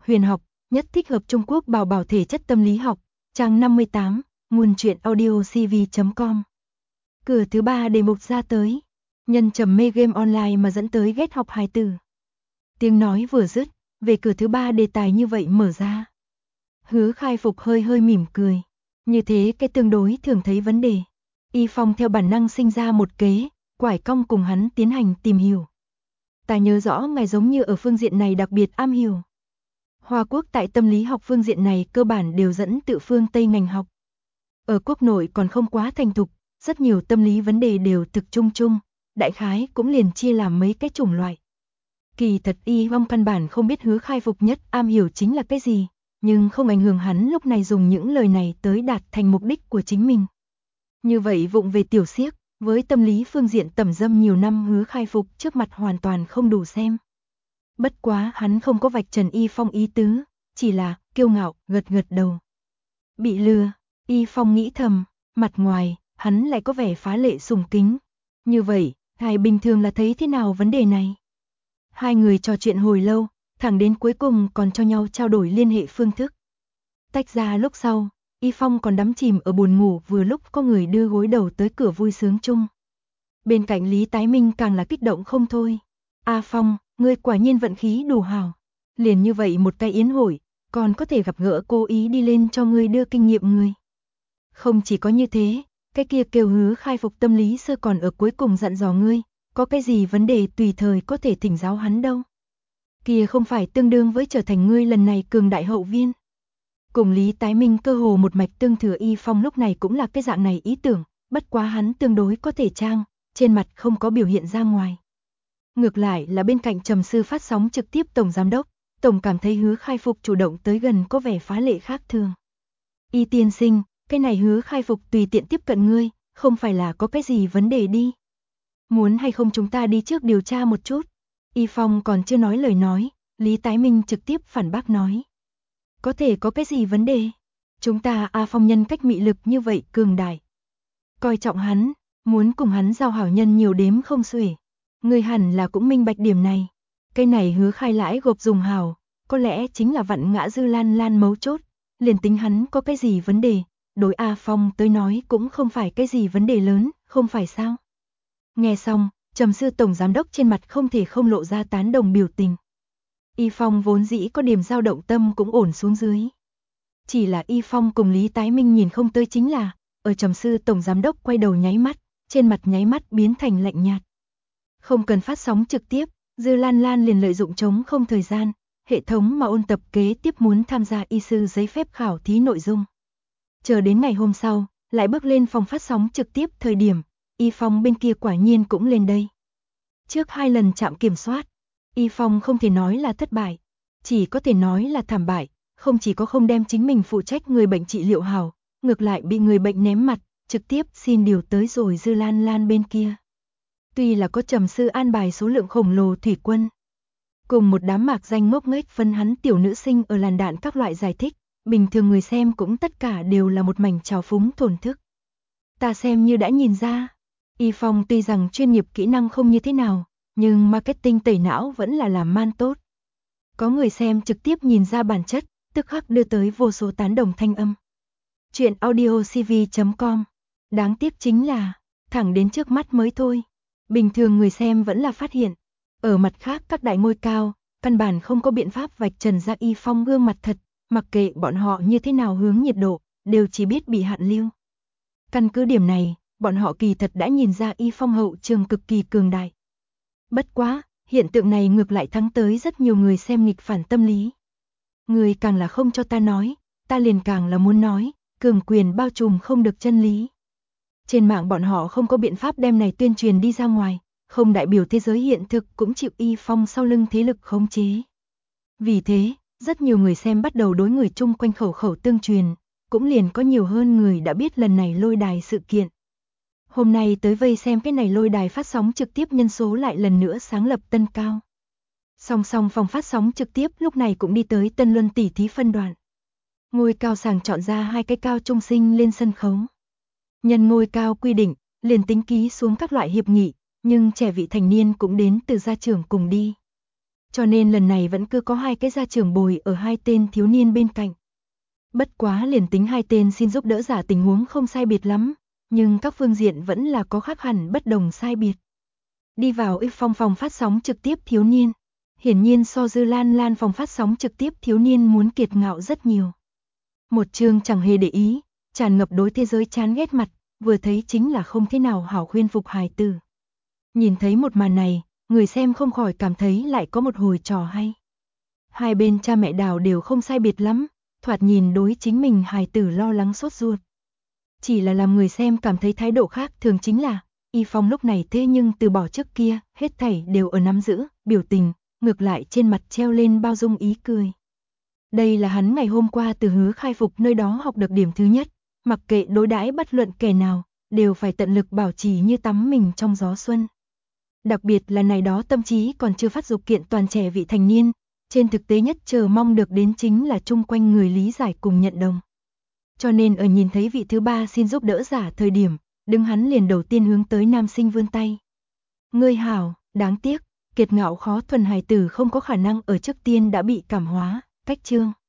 huyền học, nhất thích hợp Trung Quốc bảo bảo thể chất tâm lý học, trang 58, nguồn truyện audio cv.com. Cửa thứ 3 đề mục ra tới. Nhân trầm mê game online mà dẫn tới ghét học hài tử. Tiếng nói vừa dứt, về cửa thứ 3 đề tài như vậy mở ra. Hứa Khai Phục hơi mỉm cười. Như thế cái tương đối thường thấy vấn đề. Y Phong theo bản năng sinh ra một kế, quải cong cùng hắn tiến hành tìm hiểu. Ta nhớ rõ ngài giống như ở phương diện này đặc biệt am hiểu. Hoa Quốc tại tâm lý học phương diện này cơ bản đều dẫn tự phương Tây ngành học. Ở quốc nội còn không quá thành thục, rất nhiều tâm lý vấn đề đều thực chung, đại khái cũng liền chia làm mấy cái chủng loại. Kỳ thật Y Phong căn bản không biết Hứa Khai Phục nhất am hiểu chính là cái gì, nhưng không ảnh hưởng hắn lúc này dùng những lời này tới đạt thành mục đích của chính mình. Như vậy vụng về tiểu xiếc, với tâm lý phương diện tẩm dâm nhiều năm Hứa Khai Phục trước mặt hoàn toàn không đủ xem. Bất quá hắn không có vạch trần Y Phong ý tứ, chỉ là kiêu ngạo gật đầu. Bị lừa, Y Phong nghĩ thầm, mặt ngoài hắn lại có vẻ phá lệ sùng kính. Như vậy, ngài bình thường là thấy thế nào vấn đề này? Hai người trò chuyện hồi lâu, thẳng đến cuối cùng còn cho nhau trao đổi liên hệ phương thức. Tách ra lúc sau, Y Phong còn đắm chìm ở buồn ngủ vừa lúc có người đưa gối đầu tới cửa vui sướng chung. Bên cạnh Lý Tái Minh càng là kích động không thôi. A Phong, ngươi quả nhiên vận khí đủ hảo. Liền như vậy một cái yến hội, còn có thể gặp gỡ cố ý đi lên cho ngươi đưa kinh nghiệm người. Không chỉ có như thế, cái kia kêu Hứa Khai Phục tâm lý sơ còn ở cuối cùng dặn dò ngươi, có cái gì vấn đề tùy thời có thể thỉnh giáo hắn đâu. Kia không phải tương đương với trở thành ngươi lần này cường đại hậu viên. Cùng Lý Tái Minh cơ hồ một mạch tương thừa Y Phong lúc này cũng là cái dạng này ý tưởng, bất quá hắn tương đối có thể trang, trên mặt không có biểu hiện ra ngoài. Ngược lại là bên cạnh trầm sư phát sóng trực tiếp tổng giám đốc, tổng cảm thấy Hứa Khai Phục chủ động tới gần có vẻ phá lệ khác thường. Y tiên sinh, cái này Hứa Khai Phục tùy tiện tiếp cận ngươi, không phải là có cái gì vấn đề đi. Muốn hay không chúng ta đi trước điều tra một chút. Y Phong còn chưa nói lời nói, Lý Tái Minh trực tiếp phản bác nói. Có thể có cái gì vấn đề? Chúng ta A Phong nhân cách mị lực như vậy cường đại. Coi trọng hắn, muốn cùng hắn giao hảo nhân nhiều đếm không xuể. Người hẳn là cũng minh bạch điểm này. Cái này Hứa Khai lãi gộp dùng hảo, có lẽ chính là vặn ngã Dư Lan mấu chốt. Liền tính hắn có cái gì vấn đề, đối A Phong tới nói cũng không phải cái gì vấn đề lớn, không phải sao? Nghe xong, trầm sư tổng giám đốc trên mặt không thể không lộ ra tán đồng biểu tình. Y Phong vốn dĩ có điểm dao động tâm cũng ổn xuống dưới. Chỉ là Y Phong cùng Lý Tái Minh nhìn không tới chính là, ở trầm sư tổng giám đốc quay đầu nháy mắt, trên mặt nháy mắt biến thành lạnh nhạt. Không cần phát sóng trực tiếp, Dư Lan liền lợi dụng trống không thời gian, hệ thống mà ôn tập kế tiếp muốn tham gia y sư giấy phép khảo thí nội dung. Chờ đến ngày hôm sau, lại bước lên phòng phát sóng trực tiếp thời điểm, Y Phong bên kia quả nhiên cũng lên đây. Trước 2 lần chạm kiểm soát, Y Phong không thể nói là thất bại, chỉ có thể nói là thảm bại, không chỉ có không đem chính mình phụ trách người bệnh trị liệu hảo, ngược lại bị người bệnh ném mặt, trực tiếp xin điều tới rồi Dư Lan bên kia. Tuy là có trầm sư an bài số lượng khổng lồ thủy quân, cùng một đám mạc danh ngốc nghếch phân hắn tiểu nữ sinh ở làn đạn các loại giải thích, bình thường người xem cũng tất cả đều là một mảnh trào phúng thổn thức. Ta xem như đã nhìn ra, Y Phong tuy rằng chuyên nghiệp kỹ năng không như thế nào, nhưng marketing tẩy não vẫn là làm man tốt. Có người xem trực tiếp nhìn ra bản chất, tức khắc đưa tới vô số tán đồng thanh âm. Chuyện audio cv.com. Đáng tiếc chính là, thẳng đến trước mắt mới thôi. Bình thường người xem vẫn là phát hiện. Ở mặt khác các đại ngôi cao, căn bản không có biện pháp vạch trần ra Y Phong gương mặt thật, mặc kệ bọn họ như thế nào hướng nhiệt độ, đều chỉ biết bị hạn lưu. Căn cứ điểm này, bọn họ kỳ thật đã nhìn ra Y Phong hậu trường cực kỳ cường đại. Bất quá, hiện tượng này ngược lại thắng tới rất nhiều người xem nghịch phản tâm lý. Người càng là không cho ta nói, ta liền càng là muốn nói, cường quyền bao trùm không được chân lý. Trên mạng bọn họ không có biện pháp đem này tuyên truyền đi ra ngoài, không đại biểu thế giới hiện thực cũng chịu Y Phong sau lưng thế lực khống chế. Vì thế, rất nhiều người xem bắt đầu đối người chung quanh khẩu tương truyền, cũng liền có nhiều hơn người đã biết lần này lôi đài sự kiện. Hôm nay tới vây xem cái này lôi đài phát sóng trực tiếp nhân số lại lần nữa sáng lập tân cao. Song song phòng phát sóng trực tiếp lúc này cũng đi tới tân luân tỉ thí phân đoạn. Ngôi cao sàng chọn ra 2 cái cao trung sinh lên sân khấu. Nhân ngôi cao quy định, liền tính ký xuống các loại hiệp nghị, nhưng trẻ vị thành niên cũng đến từ gia trưởng cùng đi. cho nên lần này vẫn cứ có hai cái gia trưởng bồi ở hai tên thiếu niên bên cạnh. Bất quá liền tính hai tên xin giúp đỡ giả tình huống không sai biệt lắm, nhưng các phương diện vẫn là có khác hẳn bất đồng sai biệt. Đi vào Y Phong phòng phát sóng trực tiếp thiếu niên, hiển nhiên so Dư Lan Lan phòng phát sóng trực tiếp thiếu niên muốn kiệt ngạo rất nhiều. Một chương chẳng hề để ý, tràn ngập đối thế giới chán ghét mặt, vừa thấy chính là không thế nào hảo khuyên phục hài tử. Nhìn thấy một màn này, người xem không khỏi cảm thấy lại có một hồi trò hay. Hai bên cha mẹ Đào đều không sai biệt lắm, thoạt nhìn đối chính mình hài tử lo lắng sốt ruột. Chỉ là làm người xem cảm thấy thái độ khác thường chính là, Y Phong lúc này thế nhưng từ bỏ trước kia, hết thảy đều ở nắm giữ, biểu tình, ngược lại trên mặt treo lên bao dung ý cười. Đây là hắn ngày hôm qua từ Hứa Khai Phục nơi đó học được điểm thứ nhất, mặc kệ đối đãi bất luận kẻ nào, đều phải tận lực bảo trì như tắm mình trong gió xuân. Đặc biệt là này đó tâm trí còn chưa phát dục kiện toàn trẻ vị thành niên, trên thực tế nhất chờ mong được đến chính là chung quanh người lý giải cùng nhận đồng. Cho nên ở nhìn thấy vị thứ ba xin giúp đỡ giả thời điểm, đứng hắn liền đầu tiên hướng tới nam sinh vươn tay. Ngươi hảo, đáng tiếc, kiệt ngạo khó thuần hài tử không có khả năng ở trước tiên đã bị cảm hóa, cách chương.